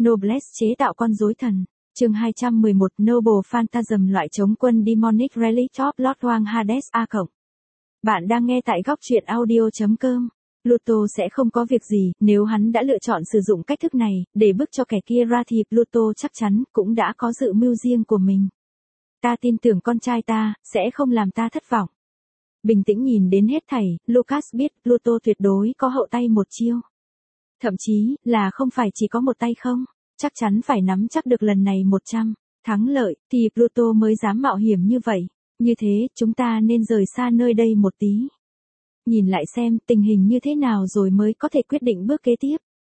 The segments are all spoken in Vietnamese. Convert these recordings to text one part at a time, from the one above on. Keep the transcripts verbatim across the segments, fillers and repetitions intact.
Noblesse chế tạo con rối thần. Chương hai trăm mười một Noble Phantasm loại chống quân Demonic Relic of Lord Hoàng Hades A cộng. Bạn đang nghe tại góc truyện audio chấm com. Pluto sẽ không có việc gì nếu hắn đã lựa chọn sử dụng cách thức này để bức cho kẻ kia ra thì Pluto chắc chắn cũng đã có dự mưu riêng của mình. Ta tin tưởng con trai ta sẽ không làm ta thất vọng. Bình tĩnh nhìn đến hết thảy, Lucas biết Pluto tuyệt đối có hậu tay một chiêu. Thậm chí là không phải chỉ có một tay không, chắc chắn phải nắm chắc được lần này một trăm thắng lợi thì Pluto mới dám mạo hiểm như vậy. Như thế, chúng ta nên rời xa nơi đây một tí. Nhìn lại xem tình hình như thế nào rồi mới có thể quyết định bước kế tiếp.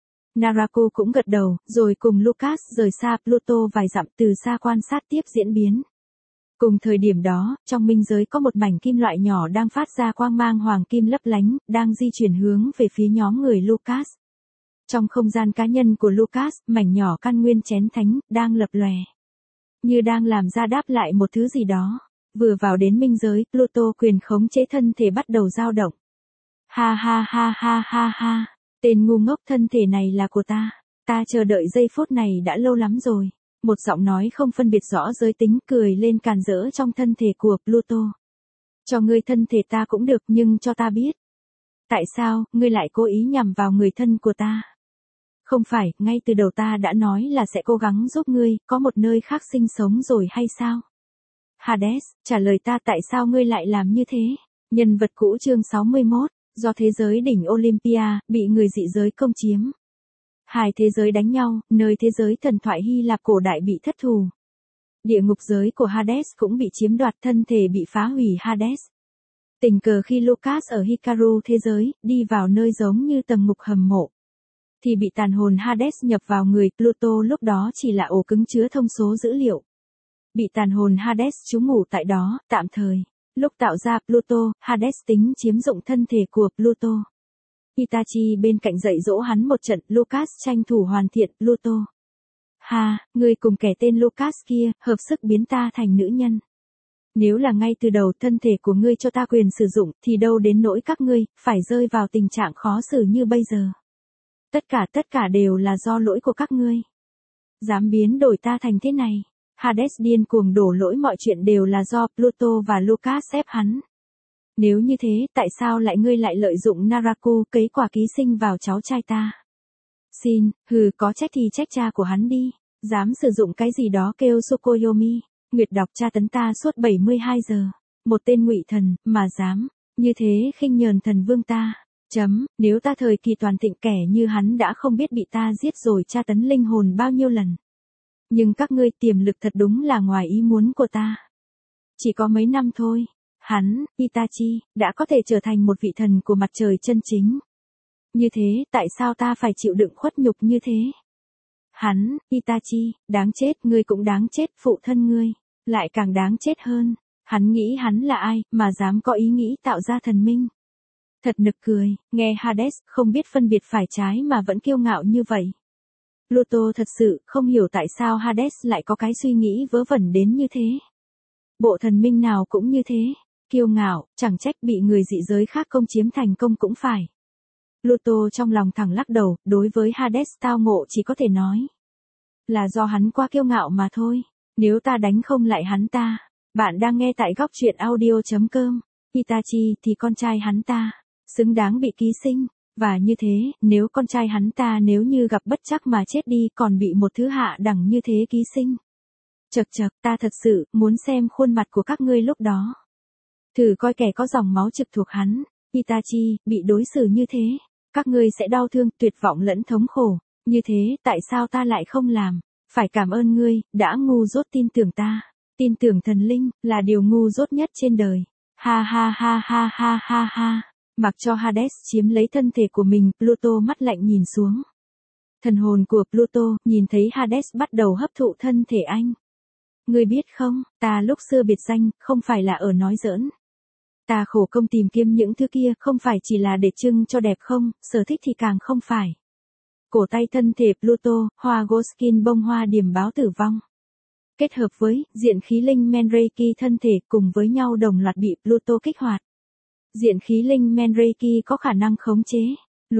Narako cũng gật đầu, rồi cùng Lucas rời xa Pluto vài dặm từ xa quan sát tiếp diễn biến. Cùng thời điểm đó, trong minh giới có một mảnh kim loại nhỏ đang phát ra quang mang hoàng kim lấp lánh, đang di chuyển hướng về phía nhóm người Lucas. Trong không gian cá nhân của Lucas, mảnh nhỏ căn nguyên chén thánh, đang lập lòe. Như đang làm ra đáp lại một thứ gì đó. Vừa vào đến minh giới, Pluto quyền khống chế thân thể bắt đầu dao động. Ha ha ha ha ha ha, tên ngu ngốc thân thể này là của ta. Ta chờ đợi giây phút này đã lâu lắm rồi. Một giọng nói không phân biệt rõ giới tính cười lên càn rỡ trong thân thể của Pluto. Cho ngươi thân thể ta cũng được nhưng cho ta biết. Tại sao, ngươi lại cố ý nhằm vào người thân của ta? Không phải, ngay từ đầu ta đã nói là sẽ cố gắng giúp ngươi, có một nơi khác sinh sống rồi hay sao? Hades, trả lời ta tại sao ngươi lại làm như thế? Nhân vật cũ chương sáu mươi mốt, do thế giới đỉnh Olympia, bị người dị giới công chiếm. Hai thế giới đánh nhau, nơi thế giới thần thoại Hy Lạp cổ đại bị thất thù. Địa ngục giới của Hades cũng bị chiếm đoạt, thân thể bị phá hủy Hades. Tình cờ khi Lucas ở Hikaru thế giới, đi vào nơi giống như tầng ngục hầm mộ. Thì bị tàn hồn Hades nhập vào người, Pluto lúc đó chỉ là ổ cứng chứa thông số dữ liệu. Bị tàn hồn Hades trú ngụ tại đó, tạm thời. Lúc tạo ra Pluto, Hades tính chiếm dụng thân thể của Pluto. Itachi bên cạnh dạy dỗ hắn một trận, Lucas tranh thủ hoàn thiện Pluto. Ha, ngươi cùng kẻ tên Lucas kia, hợp sức biến ta thành nữ nhân. Nếu là ngay từ đầu thân thể của ngươi cho ta quyền sử dụng, thì đâu đến nỗi các ngươi, phải rơi vào tình trạng khó xử như bây giờ. Tất cả tất cả đều là do lỗi của các ngươi. Dám biến đổi ta thành thế này. Hades điên cuồng đổ lỗi mọi chuyện đều là do Pluto và Lucas ép hắn. Nếu như thế, tại sao lại ngươi lại lợi dụng Narako cấy quả ký sinh vào cháu trai ta? Xin, hừ, có trách thì trách cha của hắn đi. Dám sử dụng cái gì đó kêu Tsukuyomi. Nguyệt đọc tra tấn ta suốt bảy mươi hai giờ. Một tên ngụy thần, mà dám, như thế khinh nhờn thần vương ta. Chấm, nếu ta thời kỳ toàn thịnh kẻ như hắn đã không biết bị ta giết rồi tra tấn linh hồn bao nhiêu lần. Nhưng các ngươi tiềm lực thật đúng là ngoài ý muốn của ta. Chỉ có mấy năm thôi, hắn, Itachi, đã có thể trở thành một vị thần của mặt trời chân chính. Như thế, tại sao ta phải chịu đựng khuất nhục như thế? Hắn, Itachi, đáng chết, ngươi cũng đáng chết, phụ thân ngươi, lại càng đáng chết hơn. Hắn nghĩ hắn là ai, mà dám có ý nghĩ tạo ra thần minh. Thật nực cười, nghe Hades không biết phân biệt phải trái mà vẫn kiêu ngạo như vậy. Pluto thật sự không hiểu tại sao Hades lại có cái suy nghĩ vớ vẩn đến như thế. Bộ thần minh nào cũng như thế, kiêu ngạo, chẳng trách bị người dị giới khác công chiếm thành công cũng phải. Pluto trong lòng thẳng lắc đầu, đối với Hades tao ngộ chỉ có thể nói là do hắn quá kiêu ngạo mà thôi. Nếu ta đánh không lại hắn ta. Bạn đang nghe tại góc truyện audio chấm com. Itachi thì con trai hắn ta, xứng đáng bị ký sinh. Và như thế, nếu con trai hắn ta nếu như gặp bất trắc mà chết đi còn bị một thứ hạ đẳng như thế ký sinh. Chật chật, ta thật sự muốn xem khuôn mặt của các ngươi lúc đó. Thử coi kẻ có dòng máu trực thuộc hắn, Itachi, bị đối xử như thế. Các ngươi sẽ đau thương, tuyệt vọng lẫn thống khổ. Như thế, tại sao ta lại không làm? Phải cảm ơn ngươi, đã ngu dốt tin tưởng ta. Tin tưởng thần linh, là điều ngu dốt nhất trên đời. Ha ha ha ha ha ha ha. Mặc cho Hades chiếm lấy thân thể của mình, Pluto mắt lạnh nhìn xuống. Thần hồn của Pluto nhìn thấy Hades bắt đầu hấp thụ thân thể anh. Ngươi biết không, ta lúc xưa biệt danh, không phải là ở nói giỡn. Ta khổ công tìm kiếm những thứ kia không phải chỉ là để trưng cho đẹp không, sở thích thì càng không phải. Cổ tay thân thể Pluto, hoa Goskin bông hoa điểm báo tử vong. Kết hợp với diện khí linh Mandrake thân thể cùng với nhau đồng loạt bị Pluto kích hoạt. Diện khí linh Mandrake có khả năng khống chế, luân,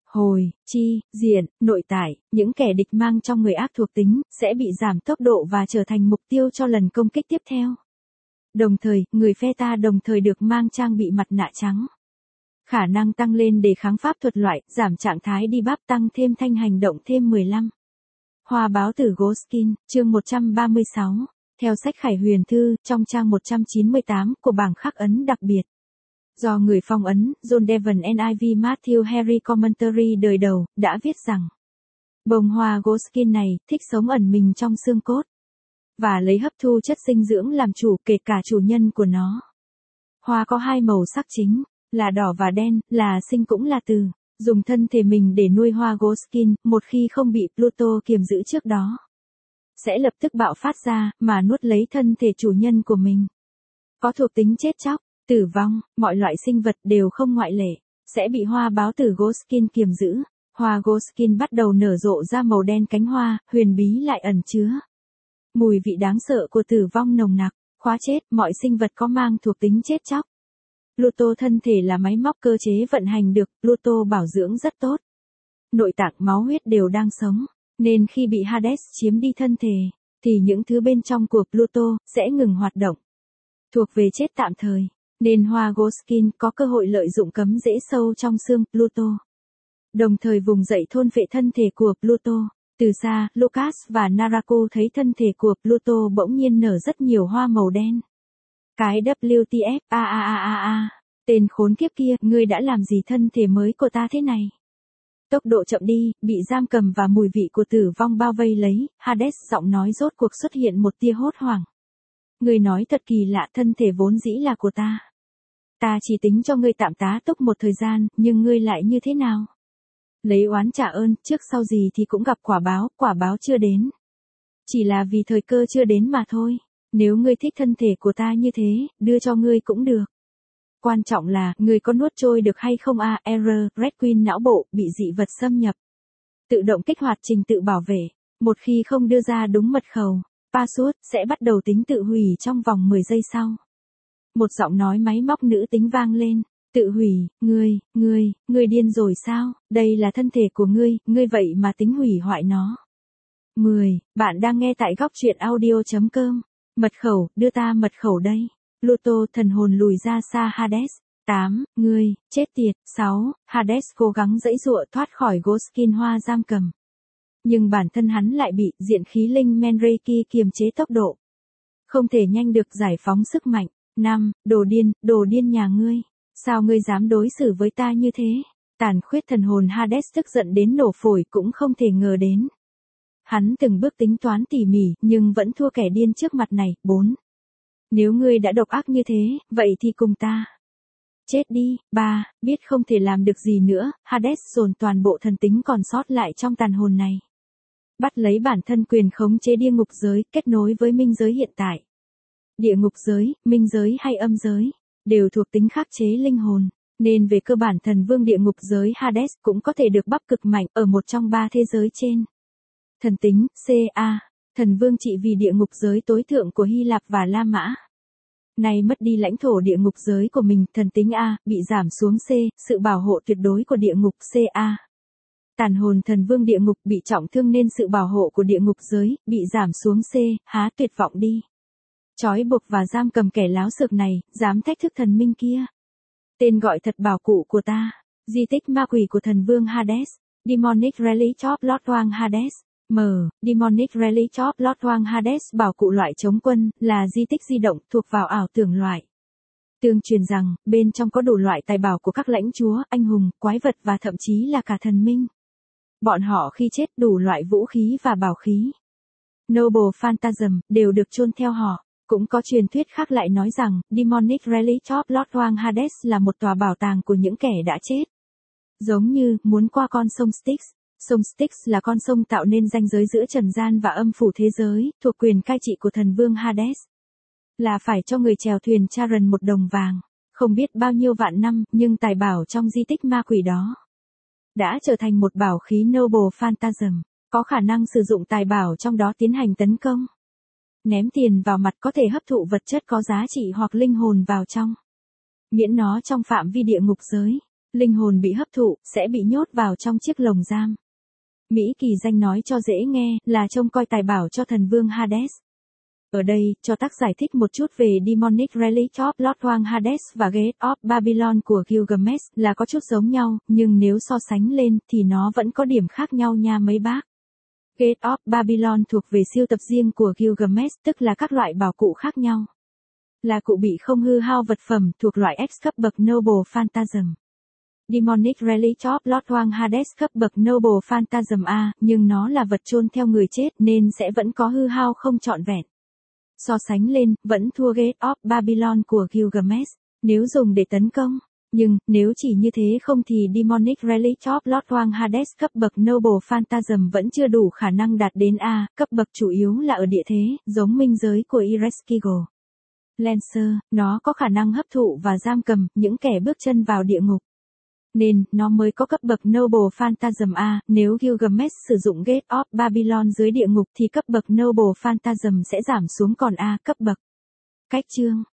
hồi, chi, diện, nội tại, những kẻ địch mang trong người ác thuộc tính, sẽ bị giảm tốc độ và trở thành mục tiêu cho lần công kích tiếp theo. Đồng thời, người phe ta đồng thời được mang trang bị mặt nạ trắng. Khả năng tăng lên đề kháng pháp thuật loại, giảm trạng thái debuff tăng thêm thanh hành động thêm mười lăm. Hoa báo tử Ghoskin, chương một trăm ba mươi sáu. Theo sách Khải Huyền Thư, trong trang một trăm chín mươi tám của bảng khắc ấn đặc biệt. Do người phong ấn, John Devon en i vê Matthew Henry Commentary đời đầu, đã viết rằng bông hoa Ghoskin này thích sống ẩn mình trong xương cốt và lấy hấp thu chất dinh dưỡng làm chủ, kể cả chủ nhân của nó. Hoa có hai màu sắc chính, là đỏ và đen, là sinh cũng là từ. Dùng thân thể mình để nuôi hoa Ghoskin, một khi không bị Pluto kiềm giữ trước đó, sẽ lập tức bạo phát ra, mà nuốt lấy thân thể chủ nhân của mình. Có thuộc tính chết chóc, tử vong, mọi loại sinh vật đều không ngoại lệ, sẽ bị hoa báo tử Ghoskin kiềm giữ. Hoa Ghoskin bắt đầu nở rộ ra màu đen cánh hoa, huyền bí lại ẩn chứa mùi vị đáng sợ của tử vong nồng nặc, khóa chết mọi sinh vật có mang thuộc tính chết chóc. Pluto thân thể là máy móc cơ chế vận hành được, Pluto bảo dưỡng rất tốt. Nội tạng máu huyết đều đang sống, nên khi bị Hades chiếm đi thân thể, thì những thứ bên trong của Pluto sẽ ngừng hoạt động. Thuộc về chết tạm thời, nên hoa Ghoskin có cơ hội lợi dụng cấm rễ sâu trong xương Pluto. Đồng thời vùng dậy thôn phệ thân thể của Pluto. Từ xa, Lucas và Narako thấy thân thể của Pluto bỗng nhiên nở rất nhiều hoa màu đen. Cái W T F, a a a a a, tên khốn kiếp kia, ngươi đã làm gì thân thể mới của ta thế này? Tốc độ chậm đi, bị giam cầm và mùi vị của tử vong bao vây lấy, Hades giọng nói rốt cuộc xuất hiện một tia hốt hoảng. Ngươi nói thật kỳ lạ, thân thể vốn dĩ là của ta. Ta chỉ tính cho ngươi tạm tá túc một thời gian, nhưng ngươi lại như thế nào? Lấy oán trả ơn, trước sau gì thì cũng gặp quả báo, quả báo chưa đến. Chỉ là vì thời cơ chưa đến mà thôi. Nếu ngươi thích thân thể của ta như thế, đưa cho ngươi cũng được. Quan trọng là, ngươi có nuốt trôi được hay không a? À, error, Red Queen não bộ, bị dị vật xâm nhập. Tự động kích hoạt trình tự bảo vệ. Một khi không đưa ra đúng mật khẩu, password, sẽ bắt đầu tính tự hủy trong vòng mười giây sau. Một giọng nói máy móc nữ tính vang lên. Tự hủy, ngươi, ngươi, ngươi điên rồi sao? Đây là thân thể của ngươi, ngươi vậy mà tính hủy hoại nó. mười. Bạn đang nghe tại góc truyện audio chấm com. Mật khẩu, đưa ta mật khẩu đây. Pluto thần hồn lùi ra xa Hades. tám. Ngươi, chết tiệt. sáu. Hades cố gắng giãy giụa thoát khỏi Ghoskin hoa giam cầm. Nhưng bản thân hắn lại bị diện khí linh Menreiki kiềm chế tốc độ. Không thể nhanh được giải phóng sức mạnh. năm. Đồ điên, đồ điên nhà ngươi. Sao ngươi dám đối xử với ta như thế? Tàn khuyết thần hồn Hades tức giận đến nổ phổi cũng không thể ngờ đến. Hắn từng bước tính toán tỉ mỉ, nhưng vẫn thua kẻ điên trước mặt này. bốn. Nếu ngươi đã độc ác như thế, vậy thì cùng ta chết đi. ba. Biết không thể làm được gì nữa, Hades dồn toàn bộ thần tính còn sót lại trong tàn hồn này. Bắt lấy bản thân quyền khống chế địa ngục giới, kết nối với minh giới hiện tại. Địa ngục giới, minh giới hay âm giới, đều thuộc tính khắc chế linh hồn, nên về cơ bản thần vương địa ngục giới Hades cũng có thể được bắp cực mạnh ở một trong ba thế giới trên. Thần tính, C A, thần vương trị vì địa ngục giới tối thượng của Hy Lạp và La Mã. Nay mất đi lãnh thổ địa ngục giới của mình, thần tính A, bị giảm xuống C, sự bảo hộ tuyệt đối của địa ngục C A. Tàn hồn thần vương địa ngục bị trọng thương nên sự bảo hộ của địa ngục giới, bị giảm xuống C, há tuyệt vọng đi. Trói buộc và giam cầm kẻ láo xược này, dám thách thức thần minh kia. Tên gọi thật bảo cụ của ta, di tích ma quỷ của thần vương Hades, Demonic Relic of Lord Hoàng Hades. M. Demonic Relic of Lord Hoàng Hades bảo cụ loại chống quân, là di tích di động thuộc vào ảo tưởng loại. Tương truyền rằng, bên trong có đủ loại tài bảo của các lãnh chúa, anh hùng, quái vật và thậm chí là cả thần minh. Bọn họ khi chết đủ loại vũ khí và bảo khí. Noble Phantasm, đều được chôn theo họ. Cũng có truyền thuyết khác lại nói rằng, Demonic Relic of Lord Hoàng Hades là một tòa bảo tàng của những kẻ đã chết. Giống như, muốn qua con sông Styx. Sông Styx là con sông tạo nên ranh giới giữa trần gian và âm phủ thế giới, thuộc quyền cai trị của thần vương Hades. Là phải cho người chèo thuyền Charon một đồng vàng. Không biết bao nhiêu vạn năm, nhưng tài bảo trong di tích ma quỷ đó đã trở thành một bảo khí Noble Phantasm, có khả năng sử dụng tài bảo trong đó tiến hành tấn công. Ném tiền vào mặt có thể hấp thụ vật chất có giá trị hoặc linh hồn vào trong. Miễn nó trong phạm vi địa ngục giới. Linh hồn bị hấp thụ, sẽ bị nhốt vào trong chiếc lồng giam. Mỹ Kỳ Danh nói cho dễ nghe, là trông coi tài bảo cho thần vương Hades. Ở đây, cho tác giải thích một chút về Demonic Relic of Lord Hoàng Hades và Gate of Babylon của Gilgamesh, là có chút giống nhau, nhưng nếu so sánh lên, thì nó vẫn có điểm khác nhau nha mấy bác. Gate of Babylon thuộc về siêu tập riêng của Gilgamesh, tức là các loại bảo cụ khác nhau. Là cụ bị không hư hao vật phẩm, thuộc loại X cấp bậc Noble Phantasm. Demonic Relic of Lord Hoàng Hades cấp bậc Noble Phantasm A, nhưng nó là vật chôn theo người chết nên sẽ vẫn có hư hao không trọn vẹn. So sánh lên, vẫn thua Gate of Babylon của Gilgamesh, nếu dùng để tấn công. Nhưng, nếu chỉ như thế không thì Demonic Relic of Lord Hoàng Hades cấp bậc Noble Phantasm vẫn chưa đủ khả năng đạt đến A, cấp bậc chủ yếu là ở địa thế, giống minh giới của Ereshkigal. Lancer, nó có khả năng hấp thụ và giam cầm những kẻ bước chân vào địa ngục. Nên, nó mới có cấp bậc Noble Phantasm A, nếu Gilgamesh sử dụng Gate of Babylon dưới địa ngục thì cấp bậc Noble Phantasm sẽ giảm xuống còn A cấp bậc. Cách chương